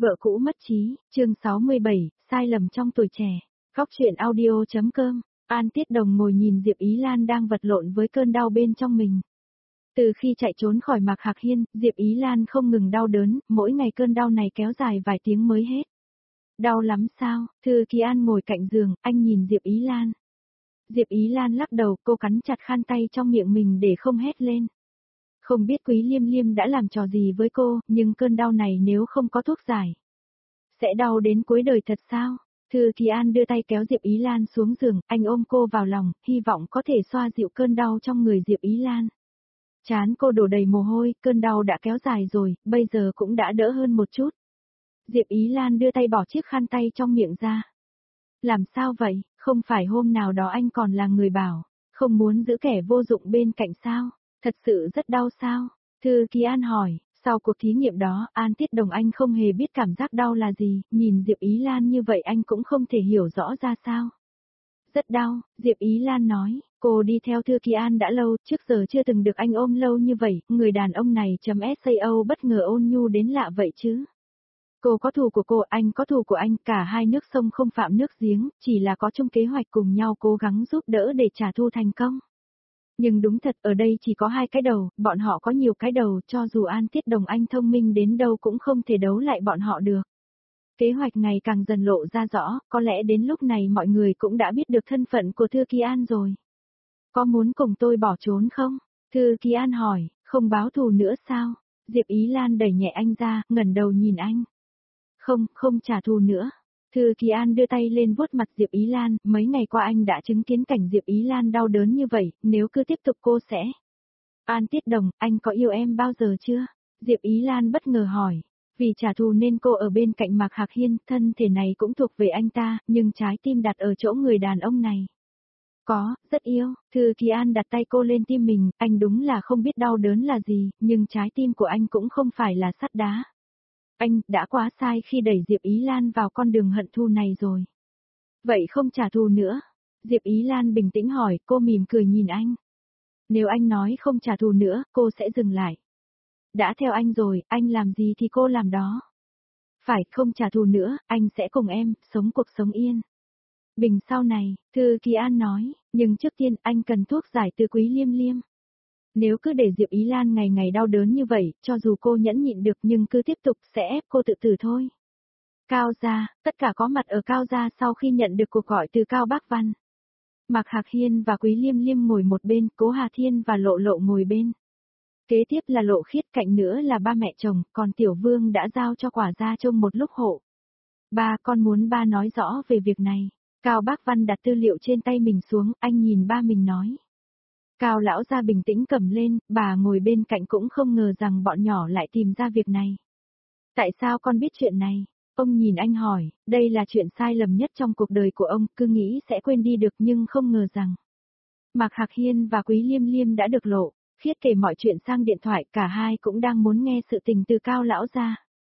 Vợ cũ mất trí, chương 67, sai lầm trong tuổi trẻ. Góc truyện audio.com. An Tiết Đồng ngồi nhìn Diệp Ý Lan đang vật lộn với cơn đau bên trong mình. Từ khi chạy trốn khỏi Mạc Hạc Hiên, Diệp Ý Lan không ngừng đau đớn, mỗi ngày cơn đau này kéo dài vài tiếng mới hết. Đau lắm sao? Thư Kỳ An ngồi cạnh giường, anh nhìn Diệp Ý Lan. Diệp Ý Lan lắc đầu, cô cắn chặt khăn tay trong miệng mình để không hét lên. Không biết Quý Liêm Liêm đã làm trò gì với cô, nhưng cơn đau này nếu không có thuốc giải, sẽ đau đến cuối đời thật sao? Thư Kỳ An đưa tay kéo Diệp Ý Lan xuống giường, anh ôm cô vào lòng, hy vọng có thể xoa dịu cơn đau trong người Diệp Ý Lan. Trán cô đổ đầy mồ hôi, cơn đau đã kéo dài rồi, bây giờ cũng đã đỡ hơn một chút. Diệp Ý Lan đưa tay bỏ chiếc khăn tay trong miệng ra. Làm sao vậy, không phải hôm nào đó anh còn là người bảo, không muốn giữ kẻ vô dụng bên cạnh sao? Thật sự rất đau sao? Thư Kỳ An hỏi, sau cuộc thí nghiệm đó, An Tiết Đồng anh không hề biết cảm giác đau là gì, nhìn Diệp Ý Lan như vậy anh cũng không thể hiểu rõ ra sao. Rất đau, Diệp Ý Lan nói, cô đi theo Thư Kỳ An đã lâu, trước giờ chưa từng được anh ôm lâu như vậy, người đàn ông này .sao bất ngờ ôn nhu đến lạ vậy chứ. Cô có thù của cô, anh có thù của anh, cả hai nước sông không phạm nước giếng, chỉ là có chung kế hoạch cùng nhau cố gắng giúp đỡ để trả thù thành công. Nhưng đúng thật ở đây chỉ có hai cái đầu, bọn họ có nhiều cái đầu, cho dù An Tiết Đồng anh thông minh đến đâu cũng không thể đấu lại bọn họ được. Kế hoạch ngày càng dần lộ ra rõ, có lẽ đến lúc này mọi người cũng đã biết được thân phận của Thư Kỳ An rồi. Có muốn cùng tôi bỏ trốn không? Thư Kỳ An hỏi, không báo thù nữa sao? Diệp Ý Lan đẩy nhẹ anh ra, ngẩng đầu nhìn anh. Không trả thù nữa. Thư Kỳ An đưa tay lên vuốt mặt Diệp Ý Lan, mấy ngày qua anh đã chứng kiến cảnh Diệp Ý Lan đau đớn như vậy, nếu cứ tiếp tục cô sẽ. An Tiết Đồng, anh có yêu em bao giờ chưa? Diệp Ý Lan bất ngờ hỏi. Vì trả thù nên cô ở bên cạnh Mạc Hạc Hiên, thân thể này cũng thuộc về anh ta, nhưng trái tim đặt ở chỗ người đàn ông này. Có, rất yêu. Thư Kỳ An đặt tay cô lên tim mình, anh đúng là không biết đau đớn là gì, nhưng trái tim của anh cũng không phải là sắt đá. Anh đã quá sai khi đẩy Diệp Ý Lan vào con đường hận thù này rồi. Vậy không trả thù nữa? Diệp Ý Lan bình tĩnh hỏi, cô mỉm cười nhìn anh. Nếu anh nói không trả thù nữa, cô sẽ dừng lại. Đã theo anh rồi, anh làm gì thì cô làm đó. Phải, không trả thù nữa, anh sẽ cùng em, sống cuộc sống yên bình sau này, Thư Kỳ An nói, nhưng trước tiên anh cần thuốc giải từ Quý Liêm Liêm. Nếu cứ để Diệp Ý Lan ngày ngày đau đớn như vậy, cho dù cô nhẫn nhịn được nhưng cứ tiếp tục sẽ ép cô tự tử thôi. Cao gia, tất cả có mặt ở Cao gia sau khi nhận được cuộc gọi từ Cao Bác Văn. Mạc Hạc Hiên và Quý Liêm Liêm ngồi một bên, Cố Hà Thiên và Lộ Lộ ngồi bên. Kế tiếp là Lộ Khiết, cạnh nữa là ba mẹ chồng, còn Tiểu Vương đã giao cho Quả gia trông một lúc hộ. Ba, con muốn ba nói rõ về việc này. Cao Bác Văn đặt tư liệu trên tay mình xuống, anh nhìn ba mình nói. Cao lão gia bình tĩnh cầm lên, bà ngồi bên cạnh cũng không ngờ rằng bọn nhỏ lại tìm ra việc này. Tại sao con biết chuyện này? Ông nhìn anh hỏi, đây là chuyện sai lầm nhất trong cuộc đời của ông, cứ nghĩ sẽ quên đi được nhưng không ngờ rằng. Mạc Hạc Hiên và Quý Liêm Liêm đã được Lộ Khiết kể mọi chuyện sang điện thoại, cả hai cũng đang muốn nghe sự tình từ Cao lão gia.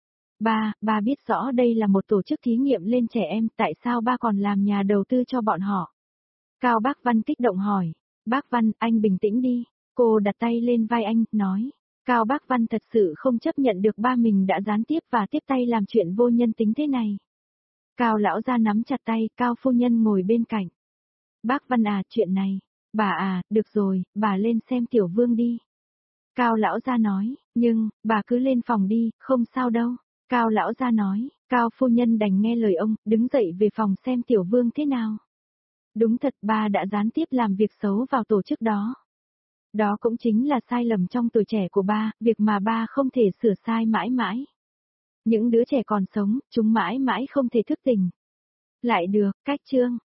Ba biết rõ đây là một tổ chức thí nghiệm lên trẻ em, tại sao ba còn làm nhà đầu tư cho bọn họ? Cao Bác Văn kích động hỏi. Bác Văn, anh bình tĩnh đi. Cô đặt tay lên vai anh, nói. Cao Bác Văn thật sự không chấp nhận được ba mình đã gián tiếp và tiếp tay làm chuyện vô nhân tính thế này. Cao lão gia nắm chặt tay, Cao phu nhân ngồi bên cạnh. Bác Văn à, chuyện này. Bà à, được rồi, bà lên xem Tiểu Vương đi. Cao lão gia nói, nhưng, bà cứ lên phòng đi, không sao đâu. Cao lão gia nói, Cao phu nhân đành nghe lời ông, đứng dậy về phòng xem Tiểu Vương thế nào. Đúng thật, ba đã gián tiếp làm việc xấu vào tổ chức đó. Đó cũng chính là sai lầm trong tuổi trẻ của ba, việc mà ba không thể sửa sai mãi mãi. Những đứa trẻ còn sống, chúng mãi mãi không thể thức tỉnh lại được. Cách chương